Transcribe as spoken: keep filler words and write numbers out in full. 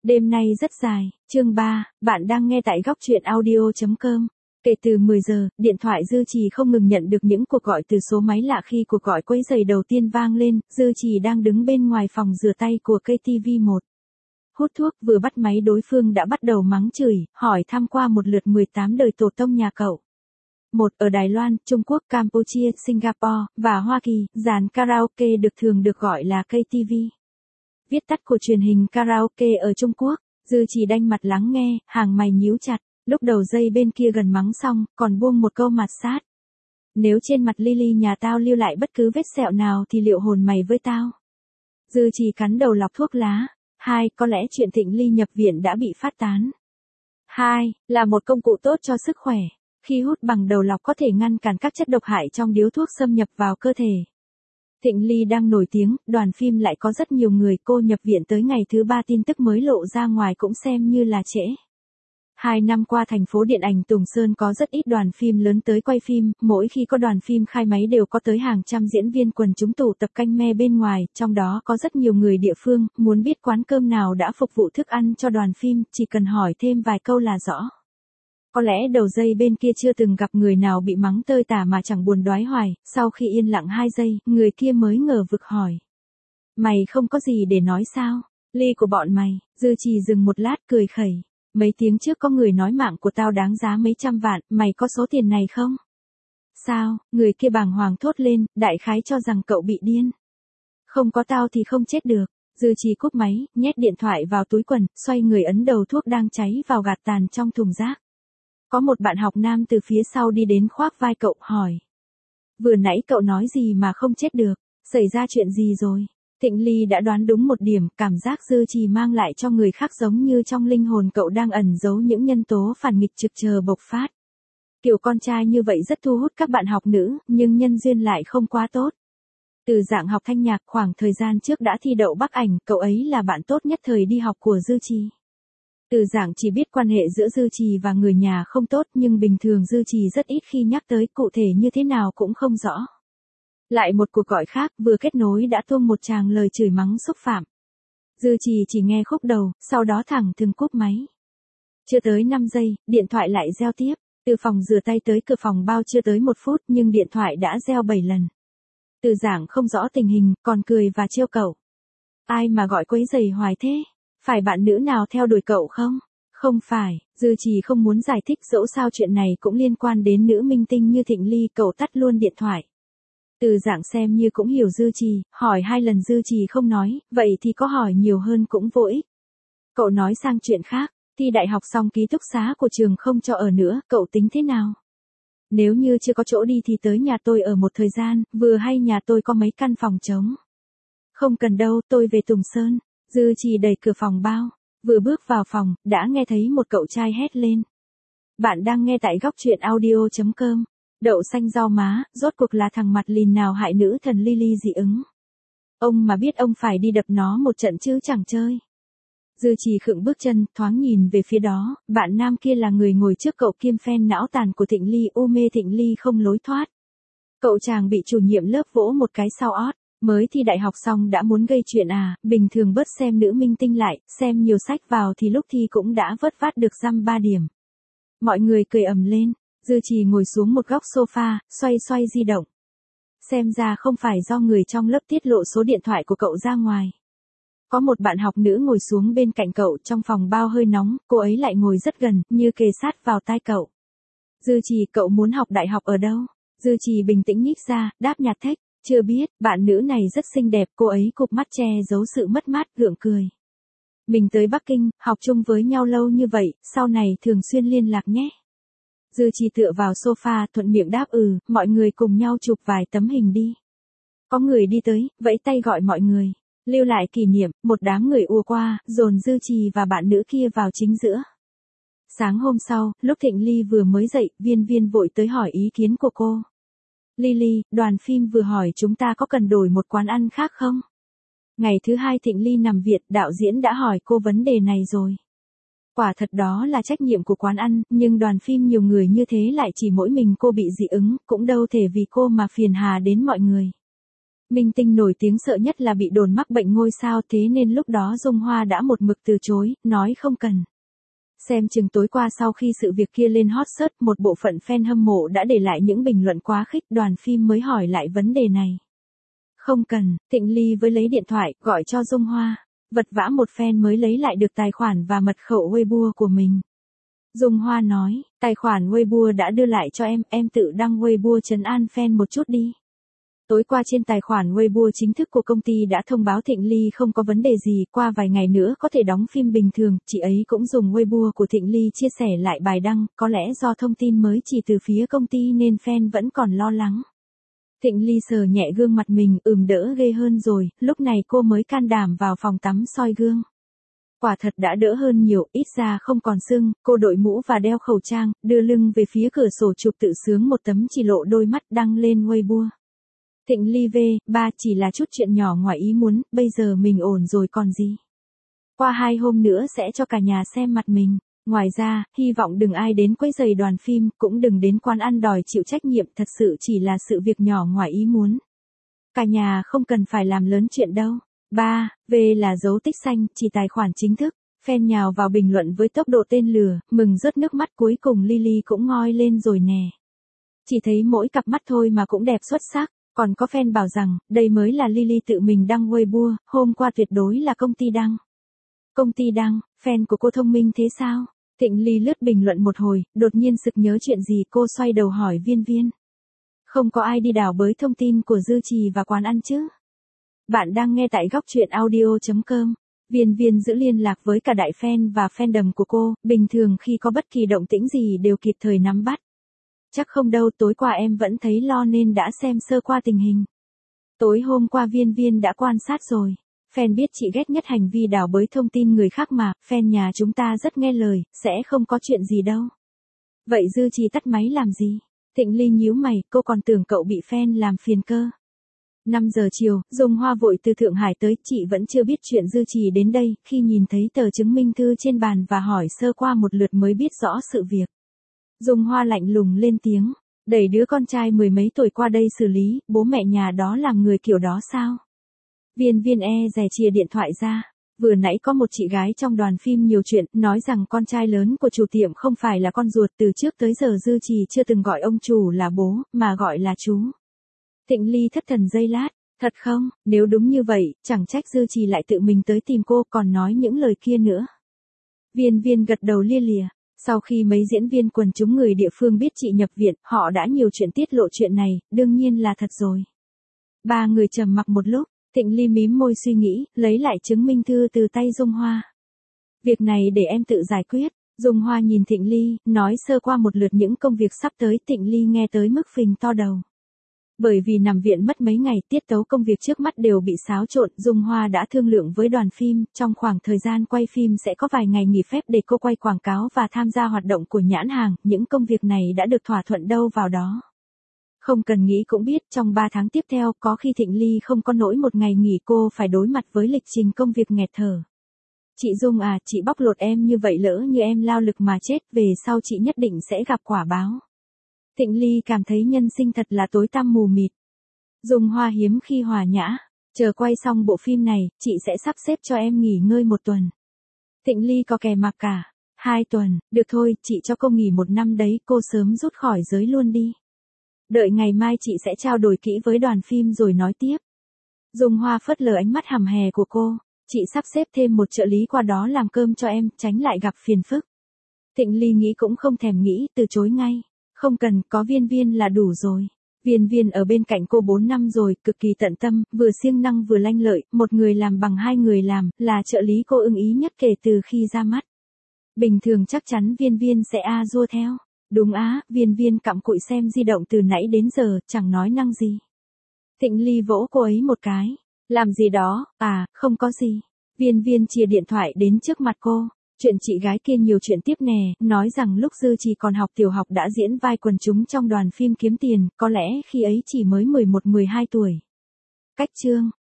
Đêm nay rất dài, chương ba, bạn đang nghe tại góc truyện audio chấm com. Kể từ mười giờ, điện thoại Dư Trì không ngừng nhận được những cuộc gọi từ số máy lạ. Khi cuộc gọi quấy rầy đầu tiên vang lên, Dư Trì đang đứng bên ngoài phòng rửa tay của ca tê vê một. Hút thuốc, vừa bắt máy đối phương đã bắt đầu mắng chửi, hỏi thăm qua một lượt mười tám đời tổ tông nhà cậu. Một, ở Đài Loan, Trung Quốc, Campuchia, Singapore, và Hoa Kỳ, dàn karaoke được thường được gọi là ca tê vê. Viết tắt của truyền hình karaoke ở Trung Quốc. Dư Trì đanh mặt lắng nghe, hàng mày nhíu chặt, lúc đầu dây bên kia gần mắng xong, còn buông một câu mạt sát. Nếu trên mặt Lily nhà tao lưu lại bất cứ vết sẹo nào thì liệu hồn mày với tao? Dư Trì cắn đầu lọc thuốc lá. Hai, có lẽ chuyện Thịnh Ly nhập viện đã bị phát tán. Hai, là một công cụ tốt cho sức khỏe. Khi hút bằng đầu lọc có thể ngăn cản các chất độc hại trong điếu thuốc xâm nhập vào cơ thể. Thịnh Ly đang nổi tiếng, đoàn phim lại có rất nhiều người. Cô nhập viện tới ngày thứ ba tin tức mới lộ ra ngoài cũng xem như là trễ. Hai năm qua thành phố điện ảnh Tùng Sơn có rất ít đoàn phim lớn tới quay phim, mỗi khi có đoàn phim khai máy đều có tới hàng trăm diễn viên quần chúng tụ tập canh me bên ngoài, trong đó có rất nhiều người địa phương. Muốn biết quán cơm nào đã phục vụ thức ăn cho đoàn phim, chỉ cần hỏi thêm vài câu là rõ. Có lẽ đầu dây bên kia chưa từng gặp người nào bị mắng tơi tả mà chẳng buồn đoái hoài. Sau khi yên lặng hai giây, người kia mới ngờ vực hỏi. Mày không có gì để nói sao? Ly của bọn mày. Dư Trì dừng một lát cười khẩy. Mấy tiếng trước có người nói mạng của tao đáng giá mấy trăm vạn, mày có số tiền này không? Sao? Người kia bàng hoàng thốt lên, đại khái cho rằng cậu bị điên. Không có tao thì không chết được. Dư Trì cúp máy, nhét điện thoại vào túi quần, xoay người ấn đầu thuốc đang cháy vào gạt tàn trong thùng rác. Có một bạn học nam từ phía sau đi đến khoác vai cậu, hỏi. Vừa nãy cậu nói gì mà không chết được, xảy ra chuyện gì rồi? Thịnh Ly đã đoán đúng một điểm, cảm giác Dư Trì mang lại cho người khác giống như trong linh hồn cậu đang ẩn giấu những nhân tố phản nghịch trực chờ bộc phát. Kiểu con trai như vậy rất thu hút các bạn học nữ, nhưng nhân duyên lại không quá tốt. Từ dạng học thanh nhạc khoảng thời gian trước đã thi đậu Bắc ảnh, cậu ấy là bạn tốt nhất thời đi học của Dư Trì. Từ dạng chỉ biết quan hệ giữa Dư Trì và người nhà không tốt, nhưng bình thường Dư Trì rất ít khi nhắc tới, cụ thể như thế nào cũng không rõ. Lại một cuộc gọi khác vừa kết nối đã tuông một tràng lời chửi mắng xúc phạm. Dư Trì chỉ nghe khúc đầu, sau đó thẳng thừng cúp máy. Chưa tới năm giây, điện thoại lại reo tiếp. Từ phòng rửa tay tới cửa phòng bao chưa tới một phút nhưng điện thoại đã reo bảy lần. Từ dạng không rõ tình hình, còn cười và trêu cậu. Ai mà gọi quấy rầy hoài thế? Phải bạn nữ nào theo đuổi cậu không? Không phải. Dư Trì không muốn giải thích, dẫu sao chuyện này cũng liên quan đến nữ minh tinh như Thịnh Ly. Cậu tắt luôn điện thoại. Từ dạng xem như cũng hiểu Dư Trì, hỏi hai lần Dư Trì không nói, vậy thì có hỏi nhiều hơn cũng vô ích. Cậu nói sang chuyện khác, thi đại học xong ký túc xá của trường không cho ở nữa, cậu tính thế nào? Nếu như chưa có chỗ đi thì tới nhà tôi ở một thời gian, vừa hay nhà tôi có mấy căn phòng trống. Không cần đâu, tôi về Tùng Sơn. Dư Trì đẩy cửa phòng bao, vừa bước vào phòng, đã nghe thấy một cậu trai hét lên. Bạn đang nghe tại góc truyện audio chấm com. Đậu xanh rau má, rốt cuộc là thằng mặt lìn nào hại nữ thần Lily dị ứng. Ông mà biết ông phải đi đập nó một trận chứ chẳng chơi. Dư Trì khựng bước chân, thoáng nhìn về phía đó, bạn nam kia là người ngồi trước cậu kiêm fan não tàn của Thịnh Ly, u mê Thịnh Ly không lối thoát. Cậu chàng bị chủ nhiệm lớp vỗ một cái sau ót, mới thi đại học xong đã muốn gây chuyện à, bình thường bớt xem nữ minh tinh lại, xem nhiều sách vào thì lúc thi cũng đã vớt vát được dăm ba điểm. Mọi người cười ầm lên. Dư Trì ngồi xuống một góc sofa, xoay xoay di động. Xem ra không phải do người trong lớp tiết lộ số điện thoại của cậu ra ngoài. Có một bạn học nữ ngồi xuống bên cạnh cậu, trong phòng bao hơi nóng, cô ấy lại ngồi rất gần, như kề sát vào tai cậu. Dư Trì, cậu muốn học đại học ở đâu? Dư Trì bình tĩnh nhích ra, đáp nhạt thách, chưa biết. Bạn nữ này rất xinh đẹp, cô ấy cụp mắt che giấu sự mất mát, gượng cười. Mình tới Bắc Kinh, học chung với nhau lâu như vậy, sau này thường xuyên liên lạc nhé. Dư Trì tựa vào sofa, thuận miệng đáp ừ, mọi người cùng nhau chụp vài tấm hình đi. Có người đi tới, vẫy tay gọi mọi người. Lưu lại kỷ niệm, một đám người ùa qua, dồn Dư Trì và bạn nữ kia vào chính giữa. Sáng hôm sau, lúc Thịnh Ly vừa mới dậy, Viên Viên vội tới hỏi ý kiến của cô. Lily, đoàn phim vừa hỏi chúng ta có cần đổi một quán ăn khác không? Ngày thứ hai Thịnh Ly nằm viện, đạo diễn đã hỏi cô vấn đề này rồi. Quả thật đó là trách nhiệm của quán ăn, nhưng đoàn phim nhiều người như thế lại chỉ mỗi mình cô bị dị ứng, cũng đâu thể vì cô mà phiền hà đến mọi người. Minh tinh nổi tiếng sợ nhất là bị đồn mắc bệnh ngôi sao, thế nên lúc đó Dung Hoa đã một mực từ chối, nói không cần. Xem chừng tối qua sau khi sự việc kia lên hot search, một bộ phận fan hâm mộ đã để lại những bình luận quá khích, đoàn phim mới hỏi lại vấn đề này. Không cần, Thịnh Ly với lấy điện thoại, gọi cho Dung Hoa. Vật vã một fan mới lấy lại được tài khoản và mật khẩu Weibo của mình. Dung Hoa nói, tài khoản Weibo đã đưa lại cho em, em tự đăng Weibo trấn an fan một chút đi. Tối qua trên tài khoản Weibo chính thức của công ty đã thông báo Thịnh Ly không có vấn đề gì, qua vài ngày nữa có thể đóng phim bình thường, chị ấy cũng dùng Weibo của Thịnh Ly chia sẻ lại bài đăng, có lẽ do thông tin mới chỉ từ phía công ty nên fan vẫn còn lo lắng. Thịnh Ly sờ nhẹ gương mặt mình, ừm đỡ ghê hơn rồi, lúc này cô mới can đảm vào phòng tắm soi gương. Quả thật đã đỡ hơn nhiều, ít ra không còn sưng, cô đội mũ và đeo khẩu trang, đưa lưng về phía cửa sổ chụp tự sướng một tấm chỉ lộ đôi mắt đăng lên Weibo. Thịnh Ly V, ba chỉ là chút chuyện nhỏ ngoài ý muốn, bây giờ mình ổn rồi còn gì. Qua hai hôm nữa sẽ cho cả nhà xem mặt mình. Ngoài ra, hy vọng đừng ai đến quấy rầy đoàn phim, cũng đừng đến quán ăn đòi chịu trách nhiệm, thật sự chỉ là sự việc nhỏ ngoài ý muốn. Cả nhà không cần phải làm lớn chuyện đâu. ba. V là dấu tích xanh, chỉ tài khoản chính thức. Fan nhào vào bình luận với tốc độ tên lửa, mừng rớt nước mắt, cuối cùng Lily cũng ngoi lên rồi nè. Chỉ thấy mỗi cặp mắt thôi mà cũng đẹp xuất sắc. Còn có fan bảo rằng, đây mới là Lily tự mình đăng Weibo, hôm qua tuyệt đối là công ty đăng. Công ty đăng, fan của cô thông minh thế sao? Thịnh Ly lướt bình luận một hồi, đột nhiên sực nhớ chuyện gì, cô xoay đầu hỏi Viên Viên. Không có ai đi đào bới thông tin của Dư Trì và quán ăn chứ? Bạn đang nghe tại góc truyện audio chấm com. Viên Viên giữ liên lạc với cả đại fan và fandom của cô, bình thường khi có bất kỳ động tĩnh gì đều kịp thời nắm bắt. Chắc không đâu, tối qua em vẫn thấy lo nên đã xem sơ qua tình hình. Tối hôm qua Viên Viên đã quan sát rồi. Fan biết chị ghét nhất hành vi đào bới thông tin người khác mà, fan nhà chúng ta rất nghe lời, sẽ không có chuyện gì đâu. Vậy Dư Trì tắt máy làm gì? Thịnh Ly nhíu mày, cô còn tưởng cậu bị fan làm phiền cơ. năm giờ chiều, Dung Hoa vội từ Thượng Hải tới, chị vẫn chưa biết chuyện Dư Trì đến đây, khi nhìn thấy tờ chứng minh thư trên bàn và hỏi sơ qua một lượt mới biết rõ sự việc. Dung Hoa lạnh lùng lên tiếng, đẩy đứa con trai mười mấy tuổi qua đây xử lý, bố mẹ nhà đó làm người kiểu đó sao? Viên Viên e dè chìa điện thoại ra, vừa nãy có một chị gái trong đoàn phim nhiều chuyện, nói rằng con trai lớn của chủ tiệm không phải là con ruột, từ trước tới giờ Dư Trì chưa từng gọi ông chủ là bố, mà gọi là chú. Thịnh Ly thất thần giây lát, thật không, nếu đúng như vậy, chẳng trách Dư Trì lại tự mình tới tìm cô còn nói những lời kia nữa. Viên Viên gật đầu lia lịa. Sau khi mấy diễn viên quần chúng người địa phương biết chị nhập viện, họ đã nhiều chuyện tiết lộ chuyện này, đương nhiên là thật rồi. Ba người trầm mặc một lúc, Thịnh Ly mím môi suy nghĩ, lấy lại chứng minh thư từ tay Dung Hoa. Việc này để em tự giải quyết. Dung Hoa nhìn Thịnh Ly, nói sơ qua một lượt những công việc sắp tới, Thịnh Ly nghe tới mức phình to đầu. Bởi vì nằm viện mất mấy ngày, tiết tấu công việc trước mắt đều bị xáo trộn, Dung Hoa đã thương lượng với đoàn phim, trong khoảng thời gian quay phim sẽ có vài ngày nghỉ phép để cô quay quảng cáo và tham gia hoạt động của nhãn hàng, những công việc này đã được thỏa thuận đâu vào đó. Không cần nghĩ cũng biết, trong ba tháng tiếp theo, có khi Thịnh Ly không có nỗi một ngày nghỉ, cô phải đối mặt với lịch trình công việc nghẹt thở. Chị Dung à, chị bóc lột em như vậy, lỡ như em lao lực mà chết, về sau chị nhất định sẽ gặp quả báo. Thịnh Ly cảm thấy nhân sinh thật là tối tăm mù mịt. Dung Hoa hiếm khi hòa nhã, chờ quay xong bộ phim này, chị sẽ sắp xếp cho em nghỉ ngơi một tuần. Thịnh Ly có kè mặc cả. Hai tuần, được thôi, chị cho cô nghỉ một năm đấy, cô sớm rút khỏi giới luôn đi. Đợi ngày mai chị sẽ trao đổi kỹ với đoàn phim rồi nói tiếp. Dung Hoa phớt lờ ánh mắt hằm hè của cô, chị sắp xếp thêm một trợ lý qua đó làm cơm cho em, tránh lại gặp phiền phức. Thịnh Ly nghĩ cũng không thèm nghĩ, từ chối ngay. Không cần, có Viên Viên là đủ rồi. Viên Viên ở bên cạnh cô bốn năm rồi, cực kỳ tận tâm, vừa siêng năng vừa lanh lợi, một người làm bằng hai người làm, là trợ lý cô ưng ý nhất kể từ khi ra mắt. Bình thường chắc chắn Viên Viên sẽ a dua theo. Đúng á, Viên Viên cặm cụi xem di động từ nãy đến giờ, chẳng nói năng gì. Thịnh Ly vỗ cô ấy một cái. Làm gì đó, à, không có gì. Viên Viên chìa điện thoại đến trước mặt cô. Chuyện chị gái kia nhiều chuyện tiếp nè, nói rằng lúc Dư Trì còn học tiểu học đã diễn vai quần chúng trong đoàn phim kiếm tiền, có lẽ khi ấy chỉ mới mười một mười hai tuổi. Cách chương,